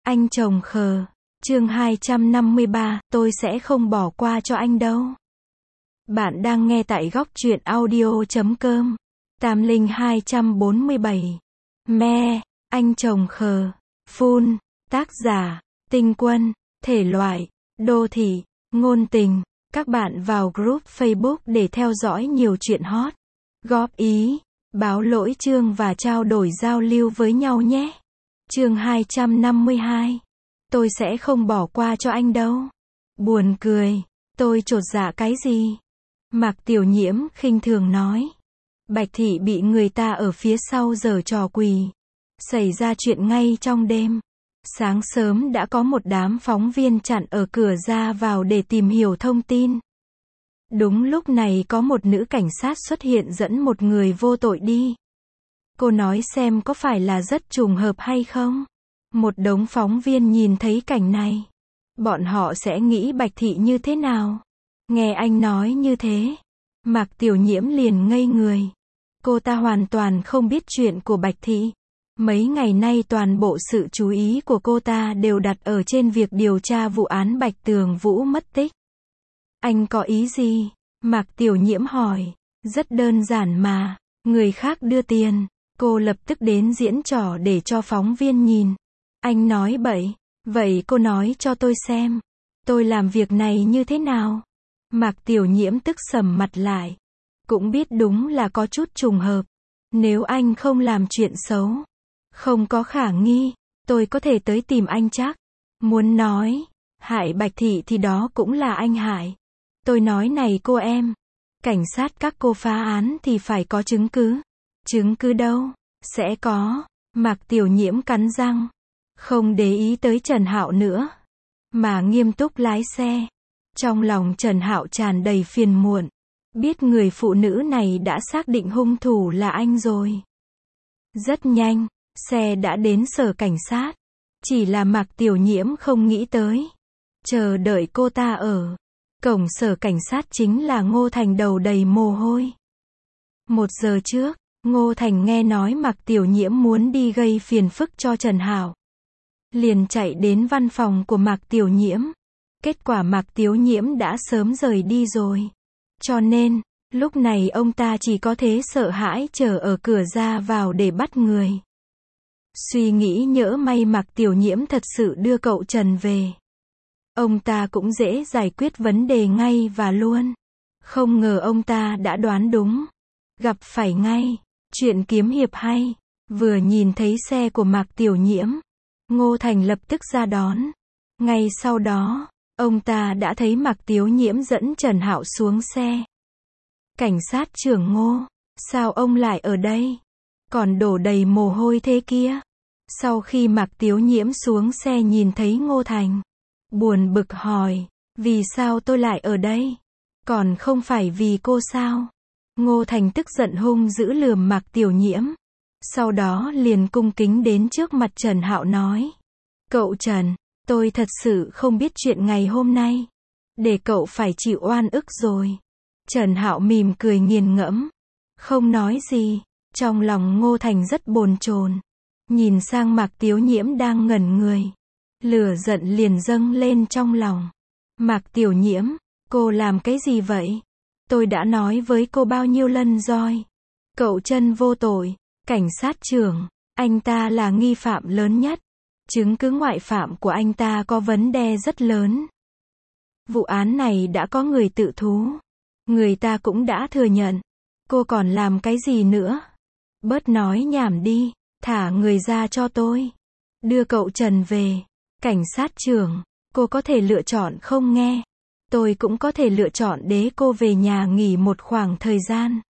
Anh chồng khờ. Chương 253, tôi sẽ không bỏ qua cho anh đâu. Bạn đang nghe tại góc truyện audio.com. Tam Linh 247. Me, anh chồng khờ. Full. Tác giả, Tinh Quân. Thể loại, đô thị, ngôn tình. Các bạn vào group Facebook để theo dõi nhiều chuyện hot. Góp ý, báo lỗi chương và trao đổi giao lưu với nhau nhé. Chương 252. Tôi sẽ không bỏ qua cho anh đâu. Buồn cười. Tôi chột dạ cái gì? Mạc Tiểu Nhiễm khinh thường nói. Bạch Thị bị người ta ở phía sau giở trò quỷ. Xảy ra chuyện ngay trong đêm. Sáng sớm đã có một đám phóng viên chặn ở cửa ra vào để tìm hiểu thông tin. Đúng lúc này có một nữ cảnh sát xuất hiện dẫn một người vô tội đi. Cô nói xem có phải là rất trùng hợp hay không? Một đống phóng viên nhìn thấy cảnh này. Bọn họ sẽ nghĩ Bạch Thị như thế nào? Nghe anh nói như thế, Mạc Tiểu Nhiễm liền ngây người. Cô ta hoàn toàn không biết chuyện của Bạch Thị. Mấy ngày nay toàn bộ sự chú ý của cô ta đều đặt ở trên việc điều tra vụ án Bạch Tường Vũ mất tích. Anh có ý gì? Mạc Tiểu Nhiễm hỏi. Rất đơn giản mà, người khác đưa tiền, cô lập tức đến diễn trò để cho phóng viên nhìn. Anh nói bậy, vậy cô nói cho tôi xem, tôi làm việc này như thế nào? Mạc Tiểu Nhiễm tức sầm mặt lại. Cũng biết đúng là có chút trùng hợp. Nếu anh không làm chuyện xấu, không có khả nghi, tôi có thể tới tìm anh chắc. Muốn nói, hại Bạch Thị thì đó cũng là anh hại. Tôi nói này cô em, cảnh sát các cô phá án thì phải có chứng cứ. Chứng cứ đâu? Sẽ có. Mạc Tiểu Nhiễm cắn răng. Không để ý tới Trần Hạo nữa, mà nghiêm túc lái xe. Trong lòng Trần Hạo tràn đầy phiền muộn. Biết người phụ nữ này đã xác định hung thủ là anh rồi. Rất nhanh, xe đã đến sở cảnh sát. Chỉ là Mạc Tiểu Nhiễm không nghĩ tới. Chờ đợi cô ta ở cổng sở cảnh sát chính là Ngô Thành đầu đầy mồ hôi. 1 giờ trước, Ngô Thành nghe nói Mạc Tiểu Nhiễm muốn đi gây phiền phức cho Trần Hạo. Liền chạy đến văn phòng của Mạc Tiểu Nhiễm. Kết quả Mạc Tiểu Nhiễm đã sớm rời đi rồi. Cho nên, lúc này ông ta chỉ có thế sợ hãi chờ ở cửa ra vào để bắt người. Suy nghĩ nhỡ may Mạc Tiểu Nhiễm thật sự đưa cậu Trần về. Ông ta cũng dễ giải quyết vấn đề ngay và luôn. Không ngờ ông ta đã đoán đúng. Gặp phải ngay. Chuyện kiếm hiệp hay. Vừa nhìn thấy xe của Mạc Tiểu Nhiễm, Ngô Thành lập tức ra đón. Ngay sau đó, ông ta đã thấy Mạc Tiểu Nhiễm dẫn Trần Hạo xuống xe. Cảnh sát trưởng Ngô, sao ông lại ở đây? Còn đổ đầy mồ hôi thế kia. Sau khi Mạc Tiểu Nhiễm xuống xe nhìn thấy Ngô Thành, buồn bực hỏi, vì sao tôi lại ở đây? Còn không phải vì cô sao? Ngô Thành tức giận hung dữ lườm Mạc Tiểu Nhiễm. Sau đó liền cung kính đến trước mặt Trần Hạo nói. Cậu Trần, tôi thật sự không biết chuyện ngày hôm nay. Để cậu phải chịu oan ức rồi. Trần Hạo mỉm cười nghiền ngẫm. Không nói gì. Trong lòng Ngô Thành rất bồn chồn. Nhìn sang Mạc Tiểu Nhiễm đang ngẩn người. Lửa giận liền dâng lên trong lòng. Mạc Tiểu Nhiễm, cô làm cái gì vậy? Tôi đã nói với cô bao nhiêu lần rồi. Cậu Trần vô tội. Cảnh sát trưởng, anh ta là nghi phạm lớn nhất. Chứng cứ ngoại phạm của anh ta có vấn đề rất lớn. Vụ án này đã có người tự thú. Người ta cũng đã thừa nhận. Cô còn làm cái gì nữa? Bớt nói nhảm đi. Thả người ra cho tôi. Đưa cậu Trần về. Cảnh sát trưởng, cô có thể lựa chọn không nghe. Tôi cũng có thể lựa chọn để cô về nhà nghỉ một khoảng thời gian.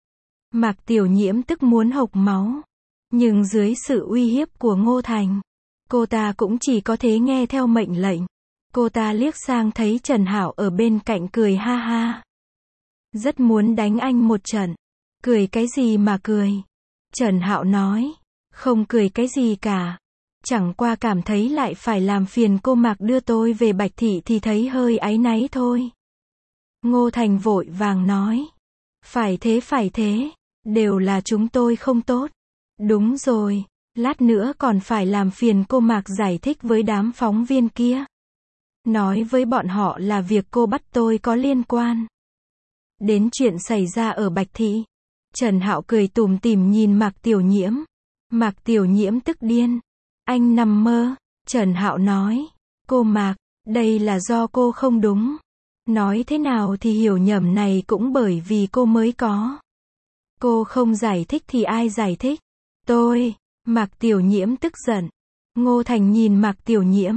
Mạc Tiểu Nhiễm tức muốn hộc máu. Nhưng dưới sự uy hiếp của Ngô Thành, cô ta cũng chỉ có thế nghe theo mệnh lệnh. Cô ta liếc sang thấy Trần Hạo ở bên cạnh cười ha ha. Rất muốn đánh anh một trận. Cười cái gì mà cười? Trần Hạo nói. Không cười cái gì cả. Chẳng qua cảm thấy lại phải làm phiền cô Mạc đưa tôi về Bạch Thị thì thấy hơi áy náy thôi. Ngô Thành vội vàng nói. Phải thế. Đều là chúng tôi không tốt. Đúng rồi. Lát nữa còn phải làm phiền cô Mạc giải thích với đám phóng viên kia. Nói với bọn họ là việc cô bắt tôi có liên quan đến chuyện xảy ra ở Bạch Thị. Trần Hạo cười tủm tỉm nhìn Mạc Tiểu Nhiễm. Mạc Tiểu Nhiễm tức điên. Anh nằm mơ. Trần Hạo nói. Cô Mạc, đây là do cô không đúng. Nói thế nào thì hiểu nhầm này cũng bởi vì cô mới có. Cô không giải thích thì ai giải thích? Tôi. Mạc Tiểu Nhiễm tức giận. Ngô Thành nhìn Mạc Tiểu Nhiễm.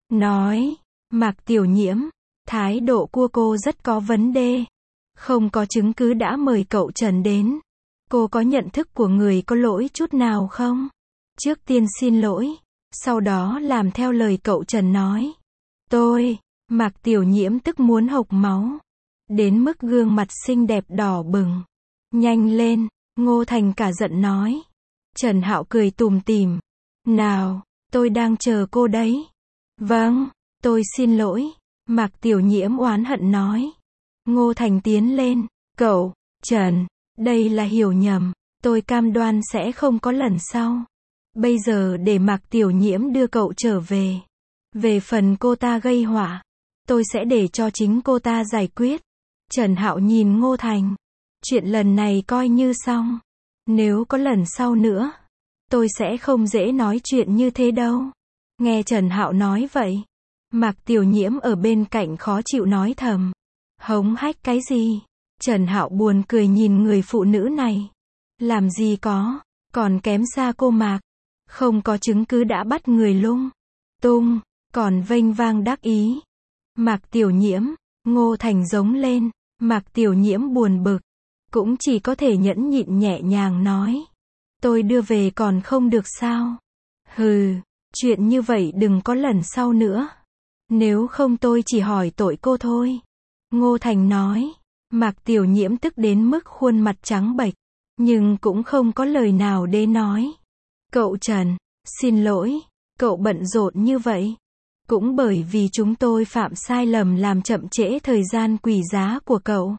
Nói. Mạc Tiểu Nhiễm, thái độ của cô rất có vấn đề. Không có chứng cứ đã mời cậu Trần đến. Cô có nhận thức của người có lỗi chút nào không? Trước tiên xin lỗi. Sau đó làm theo lời cậu Trần nói. Tôi. Mạc Tiểu Nhiễm tức muốn hộc máu. Đến mức gương mặt xinh đẹp đỏ bừng. Nhanh lên. Ngô Thành cả giận nói. Trần Hạo cười tủm tỉm. Nào, tôi đang chờ cô đấy. Vâng, tôi xin lỗi. Mạc Tiểu Nhiễm oán hận nói. Ngô Thành tiến lên. Cậu, Trần, đây là hiểu nhầm. Tôi cam đoan sẽ không có lần sau. Bây giờ để Mạc Tiểu Nhiễm đưa cậu trở về. Về phần cô ta gây họa, tôi sẽ để cho chính cô ta giải quyết. Trần Hạo nhìn Ngô Thành. Chuyện lần này coi như xong. Nếu có lần sau nữa, tôi sẽ không dễ nói chuyện như thế đâu. Nghe Trần Hạo nói vậy, Mạc Tiểu Nhiễm ở bên cạnh khó chịu nói thầm. Hống hách cái gì? Trần Hạo buồn cười nhìn người phụ nữ này. Làm gì có, còn kém xa cô Mạc. Không có chứng cứ đã bắt người lung tung, còn vênh vang đắc ý. Mạc Tiểu Nhiễm, Ngô Thành giống lên. Mạc Tiểu Nhiễm buồn bực, cũng chỉ có thể nhẫn nhịn nhẹ nhàng nói. Tôi đưa về còn không được sao? Hừ, chuyện như vậy đừng có lần sau nữa. Nếu không tôi chỉ hỏi tội cô thôi. Ngô Thành nói. Mạc Tiểu Nhiễm tức đến mức khuôn mặt trắng bệch, nhưng cũng không có lời nào để nói. Cậu Trần, xin lỗi, cậu bận rộn như vậy. Cũng bởi vì chúng tôi phạm sai lầm làm chậm trễ thời gian quý giá của cậu.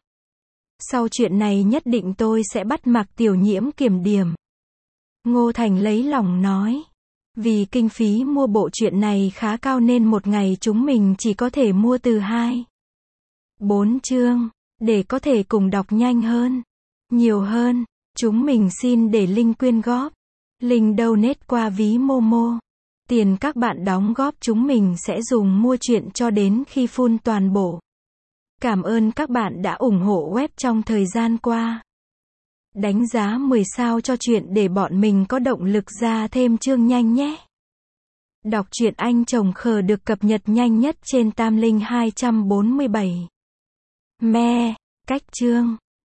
Sau chuyện này nhất định tôi sẽ bắt Mạc Tiểu Nhiễm kiểm điểm. Ngô Thành lấy lòng nói. Vì kinh phí mua bộ truyện này khá cao nên một ngày chúng mình chỉ có thể mua từ 2-4 chương. Để có thể cùng đọc nhanh hơn, nhiều hơn, chúng mình xin để link quyên góp. Link donate qua ví Momo. Tiền các bạn đóng góp chúng mình sẽ dùng mua truyện cho đến khi full toàn bộ. Cảm ơn các bạn đã ủng hộ web trong thời gian qua. Đánh giá 10 sao cho truyện để bọn mình có động lực ra thêm chương nhanh nhé. Đọc truyện Anh Chồng Khờ được cập nhật nhanh nhất trên Tam Linh 247. Me, cách chương.